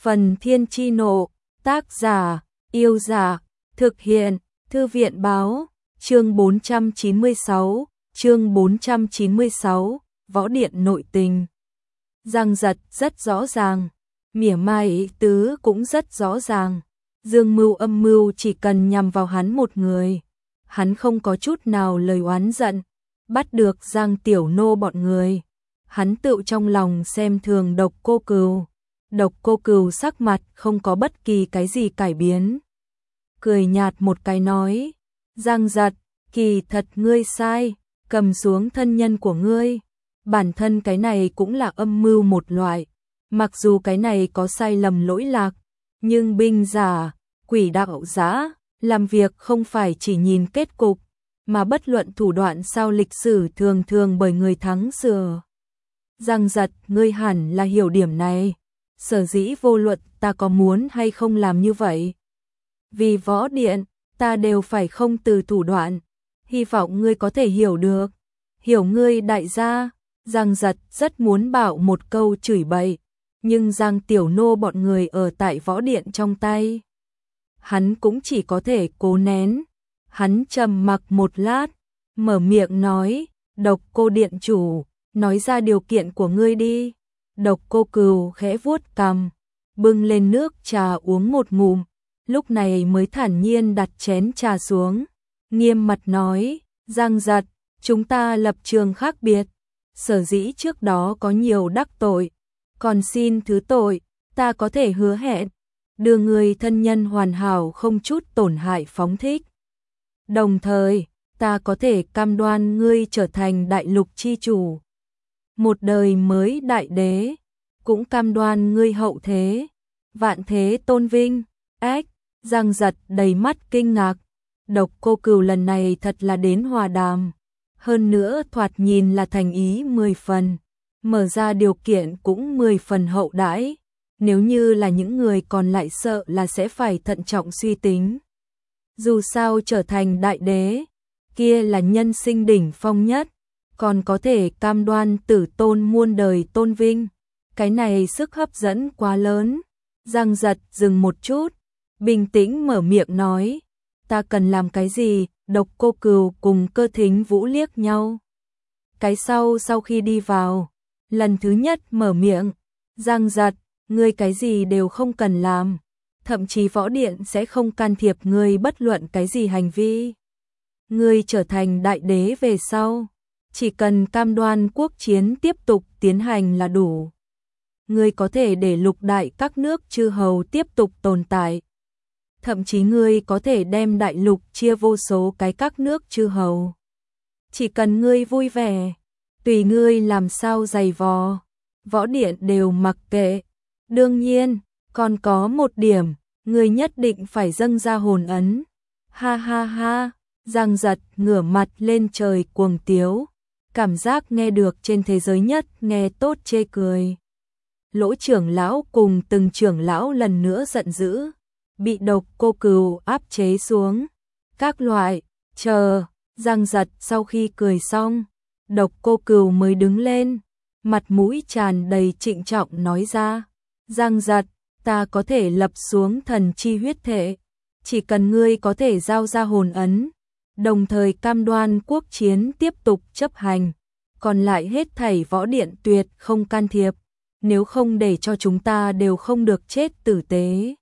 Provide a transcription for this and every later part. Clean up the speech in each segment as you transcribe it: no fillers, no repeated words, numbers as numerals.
Phần Thiên Chi Nộ, tác giả, Yêu Dạ, thực hiện, Thư viện Báo, chương 496, Võ Điện Nội Tình. Giang Giật rất rõ ràng, mỉa mai ý tứ cũng rất rõ ràng. Dương mưu âm mưu chỉ cần nhằm vào hắn một người. Hắn không có chút nào lời oán giận, bắt được Giang Tiểu Nô bọn người. Hắn tự trong lòng xem thường Độc Cô Cừu. Độc Cô Cừu sắc mặt không có bất kỳ cái gì cải biến. Cười nhạt một cái nói, Giang Giật, kỳ thật ngươi sai, cầm xuống thân nhân của ngươi. Bản thân cái này cũng là âm mưu một loại. Mặc dù cái này có sai lầm lỗi lạc, nhưng binh giả, quỷ đạo giả, làm việc không phải chỉ nhìn kết cục, mà bất luận thủ đoạn sao lịch sử thường thường bởi người thắng sửa. Giang Giật, ngươi hẳn là hiểu điểm này. Sở dĩ vô luận ta có muốn hay không làm như vậy, vì Võ Điện, ta đều phải không từ thủ đoạn. Hy vọng ngươi có thể hiểu được. Hiểu ngươi đại gia. Giang Giật rất muốn bảo một câu chửi bậy, nhưng Giang Tiểu Nô bọn người ở tại Võ Điện trong tay. Hắn cũng chỉ có thể cố nén. Hắn trầm mặc một lát, mở miệng nói, Độc Cô Điện chủ, nói ra điều kiện của ngươi đi. Độc Cô Cừu khẽ vuốt cằm, bưng lên nước trà uống một ngụm, lúc này mới thản nhiên đặt chén trà xuống, nghiêm mặt nói, Giang Giật, chúng ta lập trường khác biệt, sở dĩ trước đó có nhiều đắc tội, còn xin thứ tội, ta có thể hứa hẹn, đưa người thân nhân hoàn hảo không chút tổn hại phóng thích. Đồng thời, ta có thể cam đoan ngươi trở thành đại lục chi chủ. Một đời mới đại đế, cũng cam đoan ngươi hậu thế, vạn thế tôn vinh. Ách, Giang Giật đầy mắt kinh ngạc. Độc Cô Cừu lần này thật là đến hòa đàm. Hơn nữa thoạt nhìn là thành ý 10 phần, mở ra điều kiện cũng 10 phần hậu đãi. Nếu như là những người còn lại sợ là sẽ phải thận trọng suy tính. Dù sao trở thành đại đế, kia là nhân sinh đỉnh phong nhất, còn có thể cam đoan tử tôn muôn đời tôn vinh. Cái này sức hấp dẫn quá lớn. Giang Giật dừng một chút, bình tĩnh mở miệng nói, ta cần làm cái gì? Độc Cô Cừu cùng Cơ Thính Vũ liếc nhau. Cái sau khi đi vào, lần thứ nhất mở miệng, Giang Giật, ngươi cái gì đều không cần làm, thậm chí Võ Điện sẽ không can thiệp ngươi bất luận cái gì hành vi. Ngươi trở thành đại đế về sau, chỉ cần cam đoan quốc chiến tiếp tục tiến hành là đủ. Ngươi có thể để lục đại các nước chư hầu tiếp tục tồn tại. Thậm chí ngươi có thể đem đại lục chia vô số cái các nước chư hầu. Chỉ cần ngươi vui vẻ, tùy ngươi làm sao giày vò, Võ Điện đều mặc kệ. Đương nhiên, còn có một điểm, ngươi nhất định phải dâng ra hồn ấn. Ha ha ha, Giang Giật ngửa mặt lên trời cuồng tiếu, cảm giác nghe được trên thế giới nhất nghe tốt chê cười. Lỗ trưởng lão cùng từng trưởng lão lần nữa giận dữ, bị Độc Cô Cừu áp chế xuống. Các loại, chờ, Giang Giật sau khi cười xong, Độc Cô Cừu mới đứng lên, mặt mũi tràn đầy trịnh trọng nói ra, Giang Giật, ta có thể lập xuống thần chi huyết thể, chỉ cần ngươi có thể giao ra hồn ấn, đồng thời cam đoan quốc chiến tiếp tục chấp hành, còn lại hết thảy Võ Điện tuyệt không can thiệp, nếu không để cho chúng ta đều không được chết tử tế.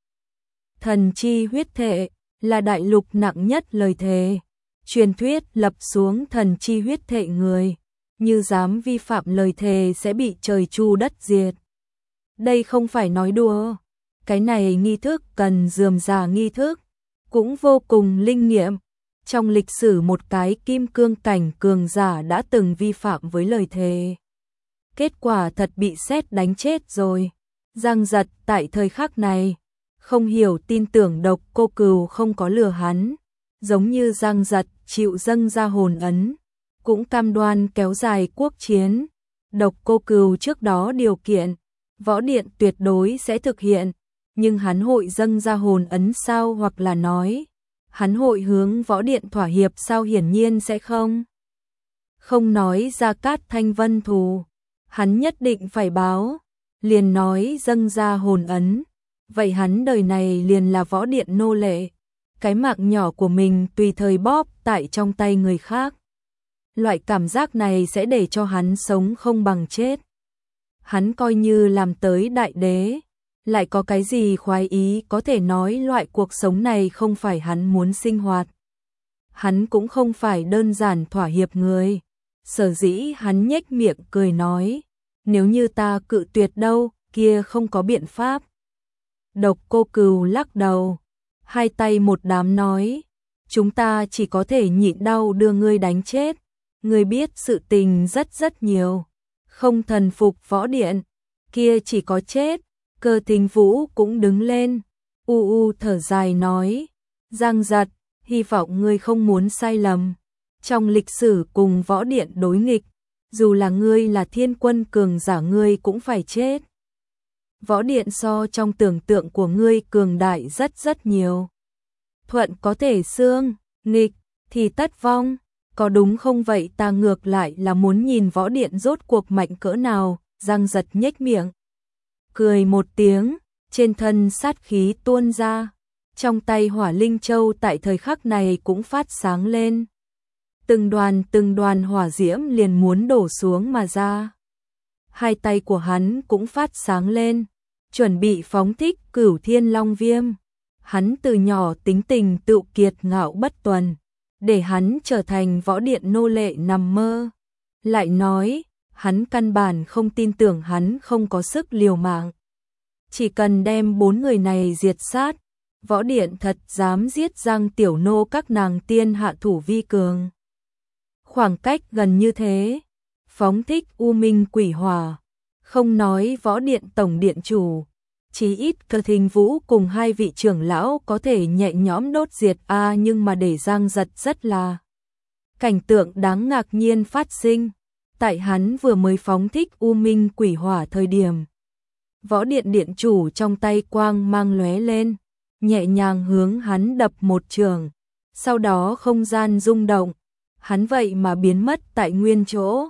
Thần chi huyết thể là đại lục nặng nhất lời thề, truyền thuyết lập xuống thần chi huyết thể người, như dám vi phạm lời thề sẽ bị trời chu đất diệt. Đây không phải nói đùa, cái này nghi thức cần rườm rà nghi thức, cũng vô cùng linh nghiệm. Trong lịch sử một cái kim cương cảnh cường giả đã từng vi phạm với lời thề. Kết quả thật bị sét đánh chết rồi. Giang Giật tại thời khắc này, không hiểu tin tưởng Độc Cô Cừu không có lừa hắn. Giống như Giang Giật chịu dâng ra hồn ấn, cũng cam đoan kéo dài quốc chiến. Độc Cô Cừu trước đó điều kiện, Võ Điện tuyệt đối sẽ thực hiện. Nhưng hắn hội dâng ra hồn ấn sao, hoặc là nói hắn hội hướng Võ Điện thỏa hiệp sao? Hiển nhiên sẽ không. Không nói Gia Cát Thanh Vân thù, hắn nhất định phải báo, liền nói dâng ra hồn ấn, vậy hắn đời này liền là võ điện nô lệ, cái mạng nhỏ của mình tùy thời bóp tại trong tay người khác. Loại cảm giác này sẽ để cho hắn sống không bằng chết. Hắn coi như làm tới đại đế, lại có cái gì khoái ý có thể nói loại cuộc sống này không phải hắn muốn sinh hoạt. Hắn cũng không phải đơn giản thỏa hiệp người. Sở dĩ hắn nhếch miệng cười nói, nếu như ta cự tuyệt đâu, kia không có biện pháp. Độc Cô Cừu lắc đầu, hai tay một đám nói, chúng ta chỉ có thể nhịn đau đưa ngươi đánh chết. Ngươi biết sự tình rất nhiều, không thần phục võ điện, kia chỉ có chết. Cơ Thính Vũ cũng đứng lên, thở dài nói, Giang Giật, hy vọng ngươi không muốn sai lầm. Trong lịch sử cùng võ điện đối nghịch, dù là ngươi là thiên quân cường giả ngươi cũng phải chết. Võ điện so trong tưởng tượng của ngươi cường đại rất nhiều. Thuận có thể xương, nghịch thì tất vong, có đúng không vậy? Ta ngược lại là muốn nhìn võ điện rốt cuộc mạnh cỡ nào. Giang Giật nhếch miệng, cười một tiếng, trên thân sát khí tuôn ra, trong tay Hỏa Linh Châu tại thời khắc này cũng phát sáng lên. Từng đoàn hỏa diễm liền muốn đổ xuống mà ra. Hai tay của hắn cũng phát sáng lên, chuẩn bị phóng thích Cửu Thiên Long Viêm. Hắn từ nhỏ tính tình tự kiệt ngạo bất tuần, để hắn trở thành võ điện nô lệ nằm mơ. Lại nói, hắn căn bản không tin tưởng hắn không có sức liều mạng. Chỉ cần đem 4 người này diệt sát, võ điện thật dám giết Giang Tiểu Nô các nàng tiên hạ thủ vi cường. Khoảng cách gần như thế, phóng thích U Minh Quỷ Hỏa, không nói võ điện tổng điện chủ, chí ít Cơ Thính Vũ cùng hai vị trưởng lão có thể nhẹ nhõm đốt diệt nhưng mà để Giang Giật rất là cảnh tượng đáng ngạc nhiên phát sinh. Tại hắn vừa mới phóng thích U Minh Quỷ Hỏa thời điểm, võ điện điện chủ trong tay quang mang lóe lên, nhẹ nhàng hướng hắn đập một trường, sau đó không gian rung động, hắn vậy mà biến mất tại nguyên chỗ.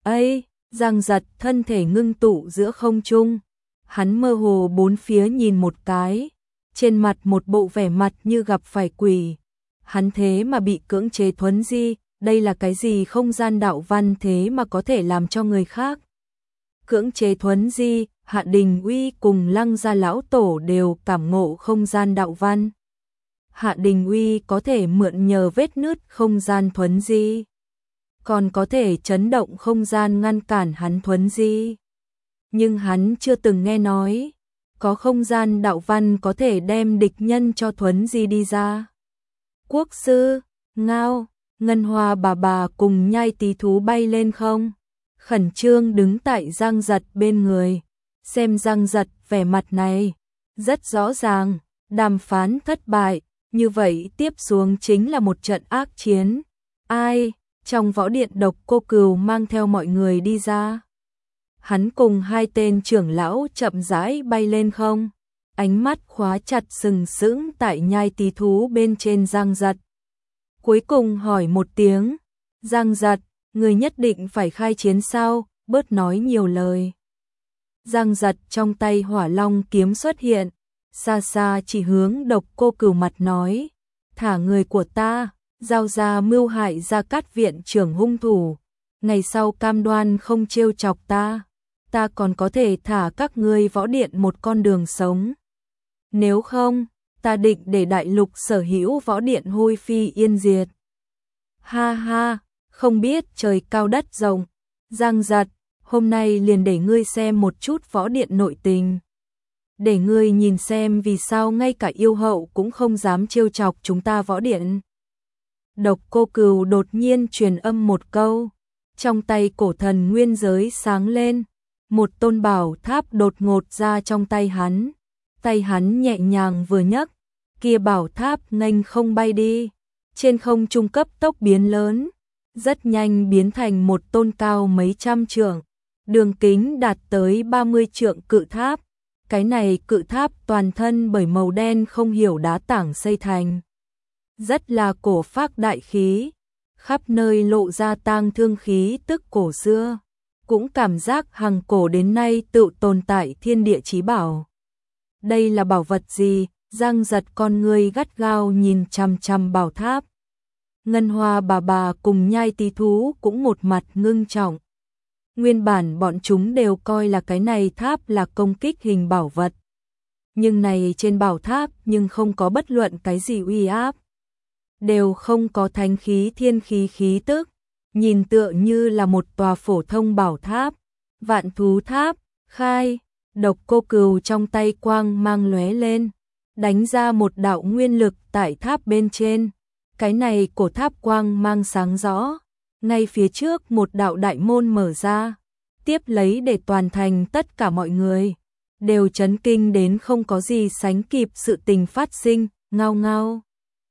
Giang Giật thân thể ngưng tụ giữa không trung, hắn mơ hồ bốn phía nhìn một cái, trên mặt một bộ vẻ mặt như gặp phải quỷ. Hắn thế mà bị cưỡng chế thuấn di, đây là cái gì không gian đạo văn thế mà có thể làm cho người khác cưỡng chế thuấn di? Hạ Đình Uy cùng Lăng Gia lão tổ đều cảm ngộ không gian đạo văn. Hạ Đình Uy có thể mượn nhờ vết nứt không gian thuấn di, còn có thể chấn động không gian ngăn cản hắn thuấn di. Nhưng hắn chưa từng nghe nói có không gian đạo văn có thể đem địch nhân cho thuấn di đi ra. Quốc sư, Ngao, Ngân Hoa bà cùng Nhai Tí Thú bay lên không, khẩn trương đứng tại Giang Giật bên người. Xem Giang Giật vẻ mặt này, rất rõ ràng, đàm phán thất bại, như vậy tiếp xuống chính là một trận ác chiến. Trong võ điện Độc Cô Cừu mang theo mọi người đi ra. Hắn cùng hai tên trưởng lão chậm rãi bay lên không, ánh mắt khóa chặt sừng sững tại Nhai Tí Thú bên trên Giang Giật. Cuối cùng hỏi một tiếng, Giang Giật, người nhất định phải khai chiến sao, bớt nói nhiều lời. Giang Giật trong tay Hỏa Long kiếm xuất hiện, xa xa chỉ hướng Độc Cô Cừu mặt nói, thả người của ta, giao ra mưu hại Gia Cát viện trưởng hung thủ, ngày sau cam đoan không trêu chọc ta còn có thể thả các ngươi võ điện một con đường sống. Nếu không, ta định để đại lục sở hữu võ điện hôi phi yên diệt. Ha ha, không biết trời cao đất rộng. Giang Giật, hôm nay liền để ngươi xem một chút võ điện nội tình. Để ngươi nhìn xem vì sao ngay cả yêu hậu cũng không dám trêu chọc chúng ta võ điện. Độc Cô Cừu đột nhiên truyền âm một câu, trong tay cổ thần nguyên giới sáng lên, một tôn bảo tháp đột ngột ra trong tay hắn nhẹ nhàng vừa nhấc, kia bảo tháp nghênh không bay đi, trên không trung cấp tốc biến lớn, rất nhanh biến thành một tôn cao mấy trăm trượng, đường kính đạt tới 30 trượng cự tháp. Cái này cự tháp toàn thân bởi màu đen không hiểu đá tảng xây thành, rất là cổ phác đại khí, khắp nơi lộ ra tang thương khí tức cổ xưa, cũng cảm giác hằng cổ đến nay tự tồn tại thiên địa chí bảo. Đây là bảo vật gì? Giang Giật con ngươi gắt gao nhìn chằm chằm bảo tháp. Ngân Hoa bà cùng Nhai Tí Thú cũng một mặt ngưng trọng. Nguyên bản bọn chúng đều coi là cái này tháp là công kích hình bảo vật. Nhưng này trên bảo tháp nhưng không có bất luận cái gì uy áp. Đều không có thánh khí thiên khí khí tức. Nhìn tựa như là một tòa phổ thông bảo tháp. Vạn thú tháp, khai, Độc Cô Cừu trong tay quang mang lóe lên. Đánh ra một đạo nguyên lực tại tháp bên trên. Cái này cổ tháp quang mang sáng rõ. Ngay phía trước một đạo đại môn mở ra. Tiếp lấy để toàn thành tất cả mọi người đều chấn kinh đến không có gì sánh kịp sự tình phát sinh, ngao ngao.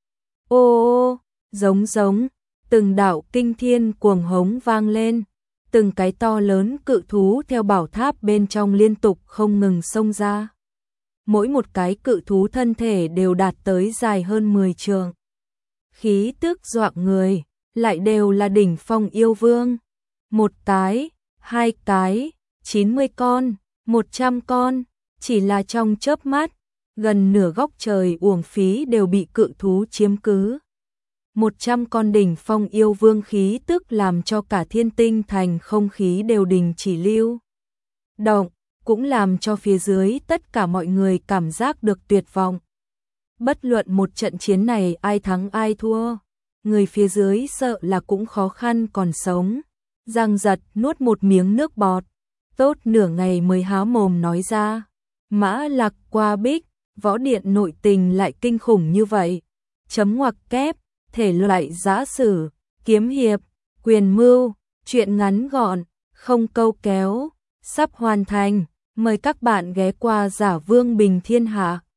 Ô, giống, từng đạo kinh thiên cuồng hống vang lên, từng cái to lớn cự thú theo bảo tháp bên trong liên tục không ngừng xông ra. Mỗi một cái cự thú thân thể đều đạt tới dài hơn 10 trượng. Khí tức dọa người, lại đều là đỉnh phong yêu vương. Một cái, hai cái, 90 con, 100 con, chỉ là trong chớp mắt, gần nửa góc trời uổng phí đều bị cự thú chiếm cứ. 100 con đỉnh phong yêu vương khí tức làm cho cả Thiên Tinh thành không khí đều đình chỉ lưu động, cũng làm cho phía dưới tất cả mọi người cảm giác được tuyệt vọng. Bất luận một trận chiến này ai thắng ai thua, người phía dưới sợ là cũng khó khăn còn sống. Giang Giật nuốt một miếng nước bọt, tốt nửa ngày mới há mồm nói ra. Mã Lạc qua bích, võ điện nội tình lại kinh khủng như vậy. Chấm ngoặc kép, thể loại giã sử, kiếm hiệp, quyền mưu, truyện ngắn gọn, không câu kéo, sắp hoàn thành. Mời các bạn ghé qua Giả Vương Bình Thiên Hạ.